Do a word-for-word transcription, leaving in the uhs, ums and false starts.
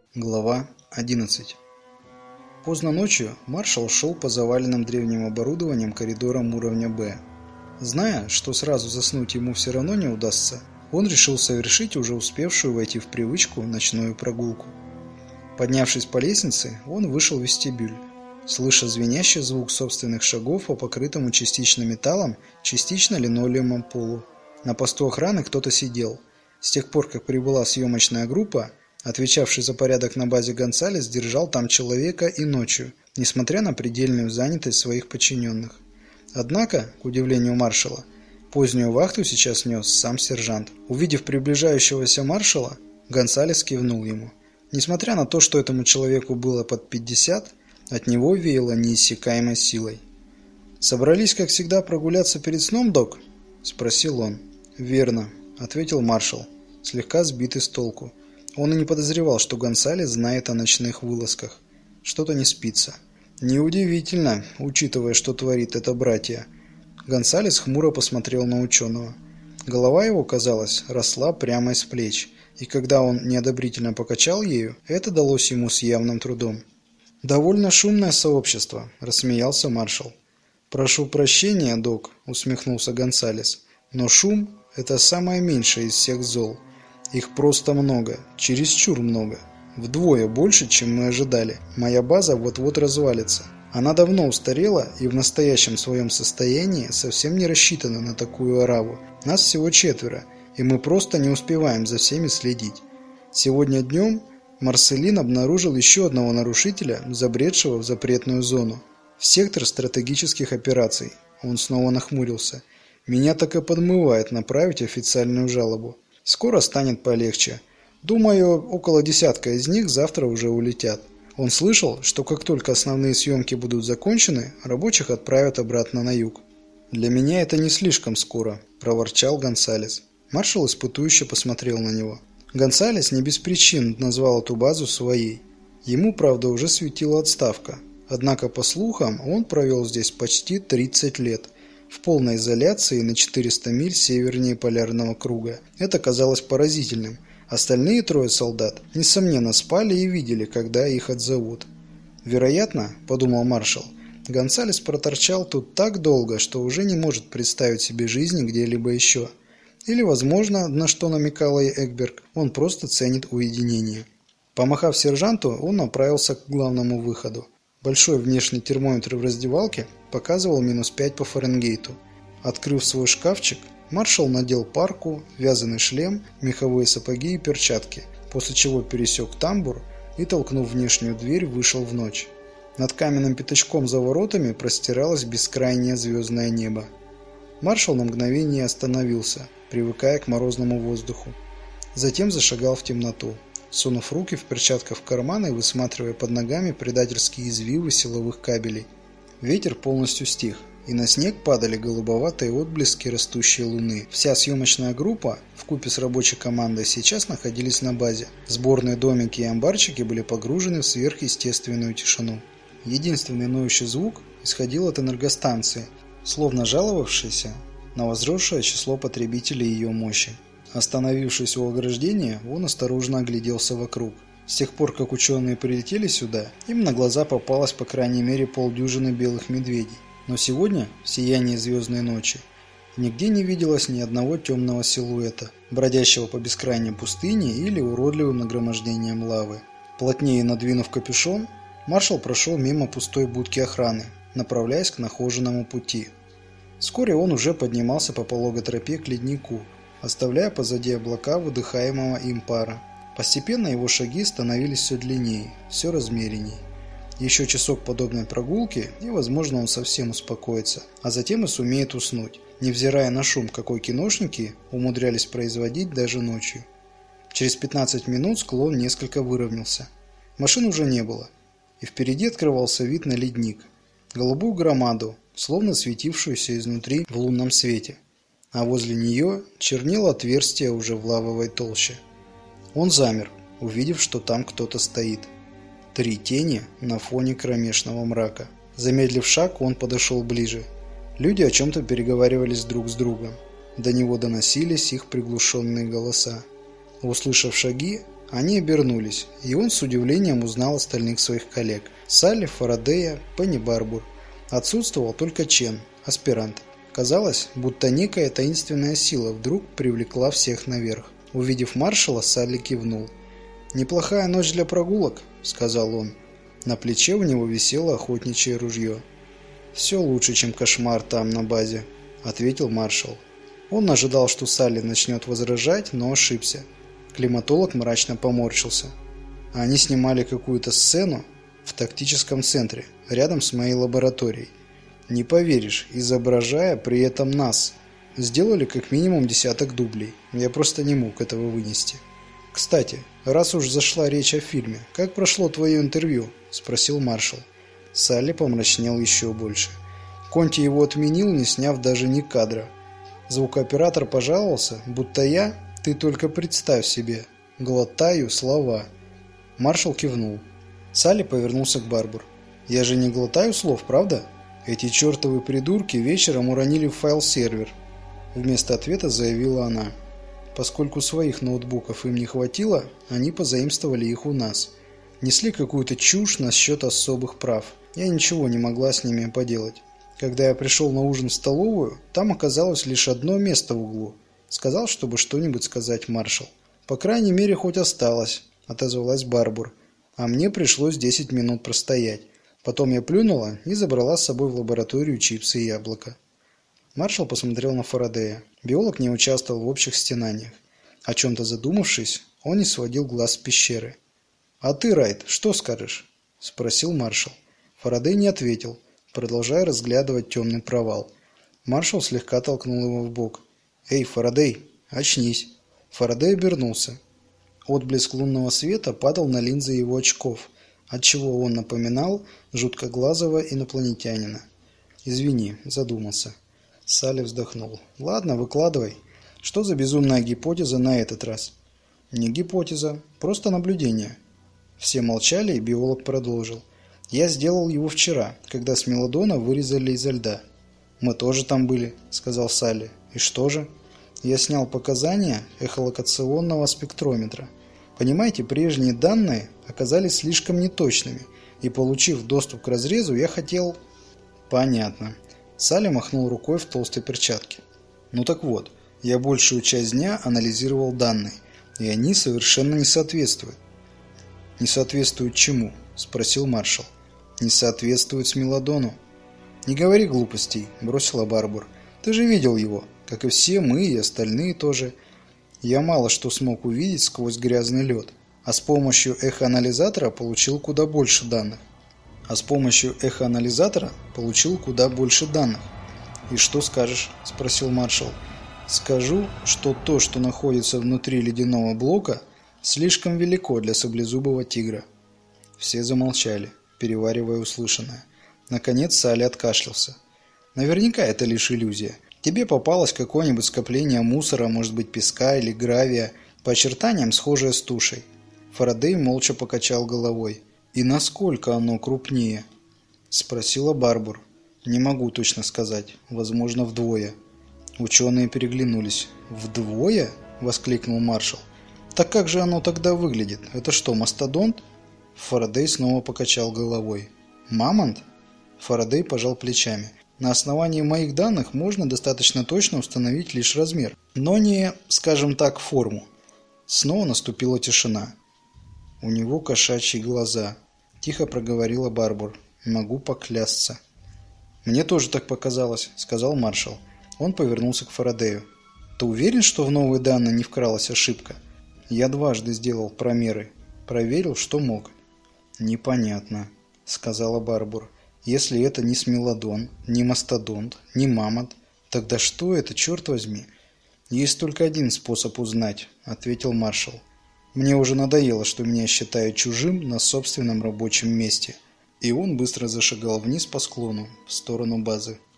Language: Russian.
Глава одиннадцать. Поздно ночью маршал шел по заваленным древним оборудованием коридорам уровня Б. Зная, что сразу заснуть ему все равно не удастся, он решил совершить уже успевшую войти в привычку ночную прогулку. Поднявшись по лестнице, он вышел в вестибюль, слыша звенящий звук собственных шагов по покрытому частично металлом, частично линолеумом полу. На посту охраны кто-то сидел. С тех пор, как прибыла съемочная группа, отвечавший за порядок на базе Гонсалес держал там человека и ночью, несмотря на предельную занятость своих подчиненных. Однако, к удивлению маршала, позднюю вахту сейчас нес сам сержант. Увидев приближающегося маршала, Гонсалес кивнул ему. Несмотря на то, что этому человеку было под пятьдесят, от него веяло неиссякаемой силой. «Собрались, как всегда, прогуляться перед сном, док?» – спросил он. «Верно», – ответил маршал, слегка сбитый с толку. Он и не подозревал, что Гонсалес знает о ночных вылазках. Что-то не спится. Неудивительно, учитывая, что творит это братья. Гонсалес хмуро посмотрел на ученого. Голова его, казалось, росла прямо из плеч, и когда он неодобрительно покачал ею, это далось ему с явным трудом. «Довольно шумное сообщество», – рассмеялся маршал. «Прошу прощения, док», – усмехнулся Гонсалес, – «но шум – это самое меньшее из всех зол. Их просто много, чересчур много. Вдвое больше, чем мы ожидали. Моя база вот-вот развалится. Она давно устарела и в настоящем своем состоянии совсем не рассчитана на такую ораву. Нас всего четверо, и мы просто не успеваем за всеми следить. Сегодня днем Марселин обнаружил еще одного нарушителя, забредшего в запретную зону. В сектор стратегических операций. Он снова нахмурился. Меня так и подмывает направить официальную жалобу. Скоро станет полегче. Думаю, около десятка из них завтра уже улетят. Он слышал, что как только основные съемки будут закончены, рабочих отправят обратно на юг. «Для меня это не слишком скоро», – проворчал Гонсалес. Маршал испытующе посмотрел на него. Гонсалес не без причин назвал эту базу своей. Ему, правда, уже светила отставка. Однако, по слухам, он провел здесь почти тридцать лет. В полной изоляции на четыреста миль севернее полярного круга. Это казалось поразительным. Остальные трое солдат, несомненно, спали и видели, когда их отзовут. Вероятно, подумал маршал, Гонсалес проторчал тут так долго, что уже не может представить себе жизни где-либо еще. Или, возможно, на что намекал и Экберг, он просто ценит уединение. Помахав сержанту, он направился к главному выходу. Большой внешний термометр в раздевалке показывал минус пять по Фаренгейту. Открыв свой шкафчик, маршал надел парку, вязаный шлем, меховые сапоги и перчатки, после чего пересек тамбур и, толкнув внешнюю дверь, вышел в ночь. Над каменным пятачком за воротами простиралось бескрайнее звездное небо. Маршал на мгновение остановился, привыкая к морозному воздуху. Затем зашагал в темноту, сунув руки в перчатках в карманы и высматривая под ногами предательские извивы силовых кабелей. Ветер полностью стих, и на снег падали голубоватые отблески растущей луны. Вся съемочная группа, вкупе с рабочей командой, сейчас находились на базе. Сборные домики и амбарчики были погружены в сверхъестественную тишину. Единственный ноющий звук исходил от энергостанции, словно жаловавшейся на возросшее число потребителей ее мощи. Остановившись у ограждения, он осторожно огляделся вокруг. С тех пор, как ученые прилетели сюда, им на глаза попалось по крайней мере полдюжины белых медведей. Но сегодня, в сиянии звездной ночи, нигде не виделось ни одного темного силуэта, бродящего по бескрайней пустыне или уродливым нагромождением лавы. Плотнее надвинув капюшон, маршал прошел мимо пустой будки охраны, направляясь к нахоженному пути. Вскоре он уже поднимался по пологой тропе к леднику, оставляя позади облака выдыхаемого им пара. Постепенно его шаги становились все длиннее, все размереннее. Еще часок подобной прогулки, и, возможно, он совсем успокоится, а затем и сумеет уснуть, невзирая на шум, какой киношники умудрялись производить даже ночью. Через пятнадцать минут склон несколько выровнялся. Машин уже не было, и впереди открывался вид на ледник, голубую громаду, словно светившуюся изнутри в лунном свете, а возле нее чернело отверстие уже в лавовой толще. Он замер, увидев, что там кто-то стоит. Три тени на фоне кромешного мрака. Замедлив шаг, он подошел ближе. Люди о чем-то переговаривались друг с другом. До него доносились их приглушенные голоса. Услышав шаги, Они обернулись, и он с удивлением узнал остальных своих коллег – Салли, Фарадея, Пенни Барбур. Отсутствовал только Чен, аспирант. Казалось, будто некая таинственная сила вдруг привлекла всех наверх. Увидев маршала, Салли кивнул. «Неплохая ночь для прогулок», – сказал он. На плече у него висело охотничье ружье. «Все лучше, чем кошмар там на базе», – ответил маршал. Он ожидал, что Салли начнет возражать, но ошибся. Климатолог мрачно поморщился. Они снимали какую-то сцену в тактическом центре, рядом с моей лабораторией. Не поверишь, изображая при этом нас. Сделали как минимум десяток дублей. Я просто не мог этого вынести. «Кстати, раз уж зашла речь о фильме, как прошло твое интервью?» – спросил маршал. Салли помрачнел еще больше. Конти его отменил, не сняв даже ни кадра. Звукооператор пожаловался, будто я, ты только представь себе, глотаю слова. Маршал кивнул. Салли повернулся к Барбур. «Я же не глотаю слов, правда? Эти чертовы придурки вечером уронили в файл-сервер». Вместо ответа заявила она. Поскольку своих ноутбуков им не хватило, они позаимствовали их у нас. Несли какую-то чушь насчет особых прав. Я ничего не могла с ними поделать. Когда я пришел на ужин в столовую, там оказалось лишь одно место в углу. Сказал, чтобы что-нибудь сказать маршал. «По крайней мере, хоть осталось», — отозвалась Барбур. «А мне пришлось десять минут простоять. Потом я плюнула и забрала с собой в лабораторию чипсы и яблоко». Маршал посмотрел на Фарадея. Биолог не участвовал в общих стенаниях. О чем-то задумавшись, он не сводил глаз с пещеры. «А ты, Райт, что скажешь?» – спросил маршал. Фарадей не ответил, продолжая разглядывать темный провал. Маршал слегка толкнул его в бок. «Эй, Фарадей, очнись!» Фарадей обернулся. Отблеск лунного света падал на линзы его очков, отчего он напоминал жуткоглазого инопланетянина. «Извини, задумался». Салли вздохнул. «Ладно, выкладывай. Что за безумная гипотеза на этот раз?» «Не гипотеза, просто наблюдение». Все молчали, и биолог продолжил. «Я сделал его вчера, когда с Мелодона вырезали изо льда». «Мы тоже там были», — сказал Салли. «И что же?» «Я снял показания эхолокационного спектрометра. Понимаете, прежние данные оказались слишком неточными, и, получив доступ к разрезу, я хотел...» «Понятно». Салли махнул рукой в толстой перчатке. «Ну так вот, я большую часть дня анализировал данные, и они совершенно не соответствуют». «Не соответствуют чему?» – спросил маршал. «Не соответствуют с Мелодону». «Не говори глупостей», – бросила Барбур. «Ты же видел его, как и все мы и остальные тоже. Я мало что смог увидеть сквозь грязный лед, а с помощью эхоанализатора получил куда больше данных. А с помощью эхоанализатора получил куда больше данных. «И что скажешь?» – спросил маршал. «Скажу, что то, что находится внутри ледяного блока, слишком велико для саблезубого тигра». Все замолчали, переваривая услышанное. Наконец Салли откашлялся. «Наверняка это лишь иллюзия. Тебе попалось какое-нибудь скопление мусора, может быть песка или гравия, по очертаниям схожее с тушей». Фарадей молча покачал головой. «И насколько оно крупнее?» – спросила Барбур. «Не могу точно сказать. Возможно, вдвое». Ученые переглянулись. «Вдвое?» – воскликнул маршал. «Так как же оно тогда выглядит? Это что, мастодонт?» Фарадей снова покачал головой. «Мамонт?» Фарадей пожал плечами. «На основании моих данных можно достаточно точно установить лишь размер, но не, скажем так, форму». Снова наступила тишина. «У него кошачьи глаза», – тихо проговорила Барбур. «Могу поклясться». «Мне тоже так показалось», – сказал маршал. Он повернулся к Фарадею. «Ты уверен, что в новые данные не вкралась ошибка?» «Я дважды сделал промеры. Проверил, что мог». «Непонятно», – сказала Барбур. «Если это не смелодон, не мастодонт, не мамонт, тогда что это, черт возьми?» «Есть только один способ узнать», – ответил маршал. «Мне уже надоело, что меня считают чужим на собственном рабочем месте». И он быстро зашагал вниз по склону, в сторону базы.